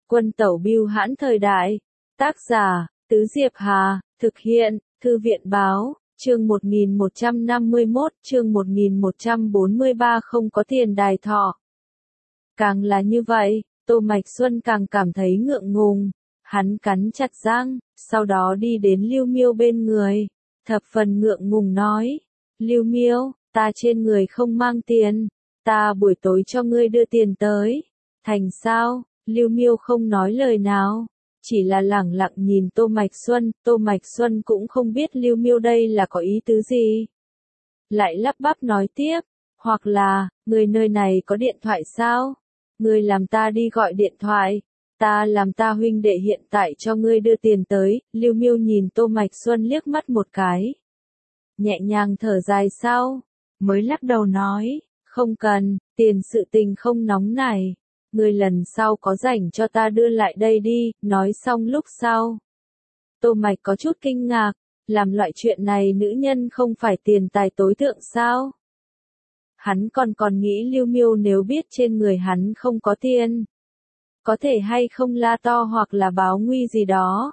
Quân tẩu bưu hãn thời đại. Tác giả, Tứ Diệp Hà, thực hiện, Thư viện báo, chương 1151, chương 1143 không có tiền đài thọ. Càng là như vậy, Tô Mạch Xuân càng cảm thấy ngượng ngùng. Hắn cắn chặt răng, sau đó đi đến Lưu Miêu bên người, thập phần ngượng ngùng nói, Lưu Miêu, ta trên người không mang tiền, ta buổi tối cho ngươi đưa tiền tới. Thành sao? Lưu Miêu không nói lời nào, chỉ là lẳng lặng nhìn Tô Mạch Xuân cũng không biết Lưu Miêu đây là có ý tứ gì. Lại lắp bắp nói tiếp, hoặc là, người nơi này có điện thoại sao? Ngươi làm ta đi gọi điện thoại, ta làm ta huynh đệ hiện tại cho ngươi đưa tiền tới. Lưu Miêu nhìn Tô Mạch Xuân liếc mắt một cái, nhẹ nhàng thở dài sau, mới lắc đầu nói, không cần, tiền sự tình không nóng này. Ngươi lần sau có rảnh cho ta đưa lại đây đi. Nói xong lúc sau, Tô Mạch có chút kinh ngạc, làm loại chuyện này nữ nhân không phải tiền tài tối thượng sao? Hắn còn nghĩ Lưu Miêu nếu biết trên người hắn không có tiền, có thể hay không la to hoặc là báo nguy gì đó,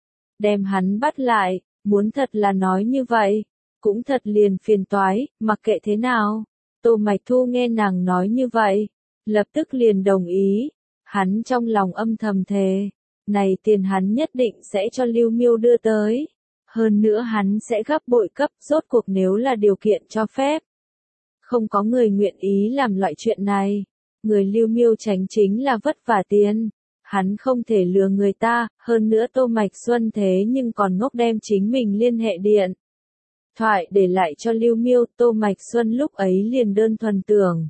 đem hắn bắt lại. Muốn thật là nói như vậy, cũng thật liền phiền toái. Mặc kệ thế nào, Tô Mạch Thu nghe nàng nói như vậy, lập tức liền đồng ý. Hắn trong lòng âm thầm thề, này tiền hắn nhất định sẽ cho Lưu Miêu đưa tới. Hơn nữa hắn sẽ gấp bội cấp, rốt cuộc nếu là điều kiện cho phép. Không có người nguyện ý làm loại chuyện này. Người Lưu Miêu tránh chính là vất vả tiền. Hắn không thể lừa người ta, hơn nữa Tô Mạch Xuân thế nhưng còn ngốc đem chính mình liên hệ điện thoại để lại cho Lưu Miêu. Tô Mạch Xuân lúc ấy liền đơn thuần tưởng,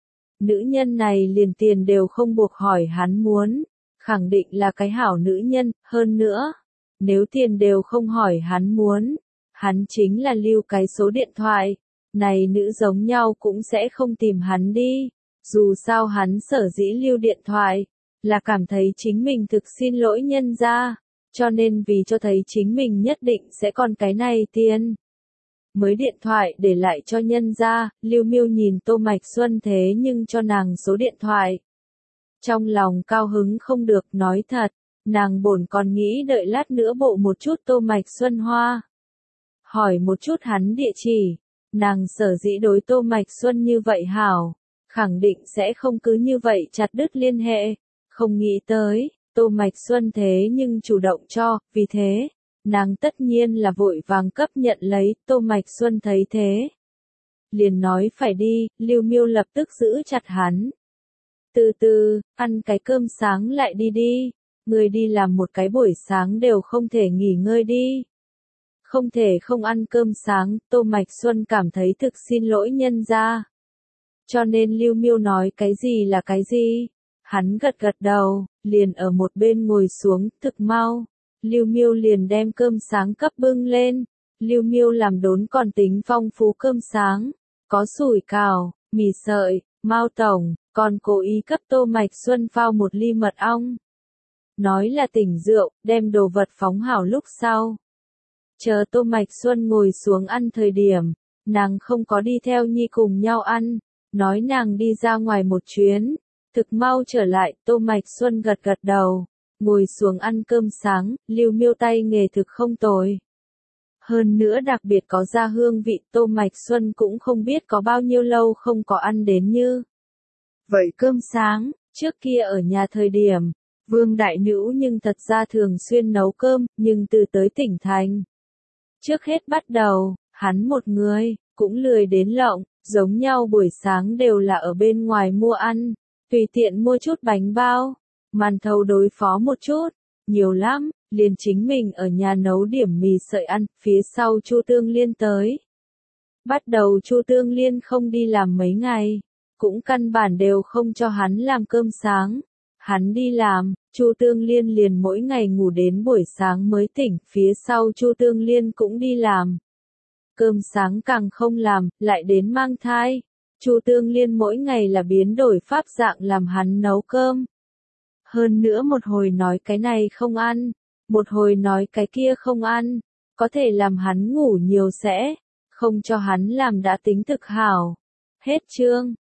nữ nhân này liền tiền đều không buộc hỏi hắn muốn, khẳng định là cái hảo nữ nhân. Hơn nữa, nếu tiền đều không hỏi hắn muốn, hắn chính là lưu cái số điện thoại, này nữ giống nhau cũng sẽ không tìm hắn đi. Dù sao hắn sở dĩ lưu điện thoại, là cảm thấy chính mình thực xin lỗi nhân gia, cho nên vì cho thấy chính mình nhất định sẽ còn cái này tiền, mới điện thoại để lại cho nhân gia. Lưu Miêu nhìn Tô Mạch Xuân thế nhưng cho nàng số điện thoại, trong lòng cao hứng không được. Nói thật, nàng bổn còn nghĩ đợi lát nữa bộ một chút Tô Mạch Xuân hoa, hỏi một chút hắn địa chỉ. Nàng sở dĩ đối Tô Mạch Xuân như vậy hảo, khẳng định sẽ không cứ như vậy chặt đứt liên hệ. Không nghĩ tới, Tô Mạch Xuân thế nhưng chủ động cho, vì thế, nàng tất nhiên là vội vàng cấp nhận lấy. Tô Mạch Xuân thấy thế, liền nói phải đi. Lưu Miêu lập tức giữ chặt hắn. Từ từ, ăn cái cơm sáng lại đi đi. Người đi làm một cái buổi sáng đều không thể nghỉ ngơi đi. Không thể không ăn cơm sáng. Tô Mạch Xuân cảm thấy thực xin lỗi nhân gia, cho nên Lưu Miêu nói cái gì là cái gì. Hắn gật gật đầu, liền ở một bên ngồi xuống. Thực mau, Lưu Miêu liền đem cơm sáng cấp bưng lên. Lưu Miêu làm đốn còn tính phong phú cơm sáng, có sủi cảo, mì sợi, mao tổng, còn cố ý cấp Tô Mạch Xuân phao một ly mật ong. Nói là tỉnh rượu, đem đồ vật phóng hảo lúc sau. Chờ Tô Mạch Xuân ngồi xuống ăn thời điểm, nàng không có đi theo nhi cùng nhau ăn, nói nàng đi ra ngoài một chuyến, thực mau trở lại. Tô Mạch Xuân gật gật đầu, ngồi xuống ăn cơm sáng. Lưu Miêu tay nghề thực không tồi, hơn nữa đặc biệt có ra hương vị. Tô Mạch Xuân cũng không biết có bao nhiêu lâu không có ăn đến như vậy cơm sáng. Trước kia ở nhà thời điểm, Vương đại nữ nhưng thật ra thường xuyên nấu cơm, nhưng từ tới tỉnh thành, trước hết bắt đầu, hắn một người, cũng lười đến lộng, giống nhau buổi sáng đều là ở bên ngoài mua ăn, tùy tiện mua chút bánh bao, màn thầu đối phó một chút, nhiều lắm, liền chính mình ở nhà nấu điểm mì sợi ăn. Phía sau Chu Tương Liên tới. Bắt đầu Chu Tương Liên không đi làm mấy ngày, cũng căn bản đều không cho hắn làm cơm sáng. Hắn đi làm, Chu Tương Liên liền mỗi ngày ngủ đến buổi sáng mới tỉnh. Phía sau Chu Tương Liên cũng đi làm, cơm sáng càng không làm, lại đến mang thai. Chu Tương Liên mỗi ngày là biến đổi pháp dạng làm hắn nấu cơm. Hơn nữa một hồi nói cái này không ăn, một hồi nói cái kia không ăn, có thể làm hắn ngủ nhiều sẽ không cho hắn làm đã tính thực hảo. Hết chương.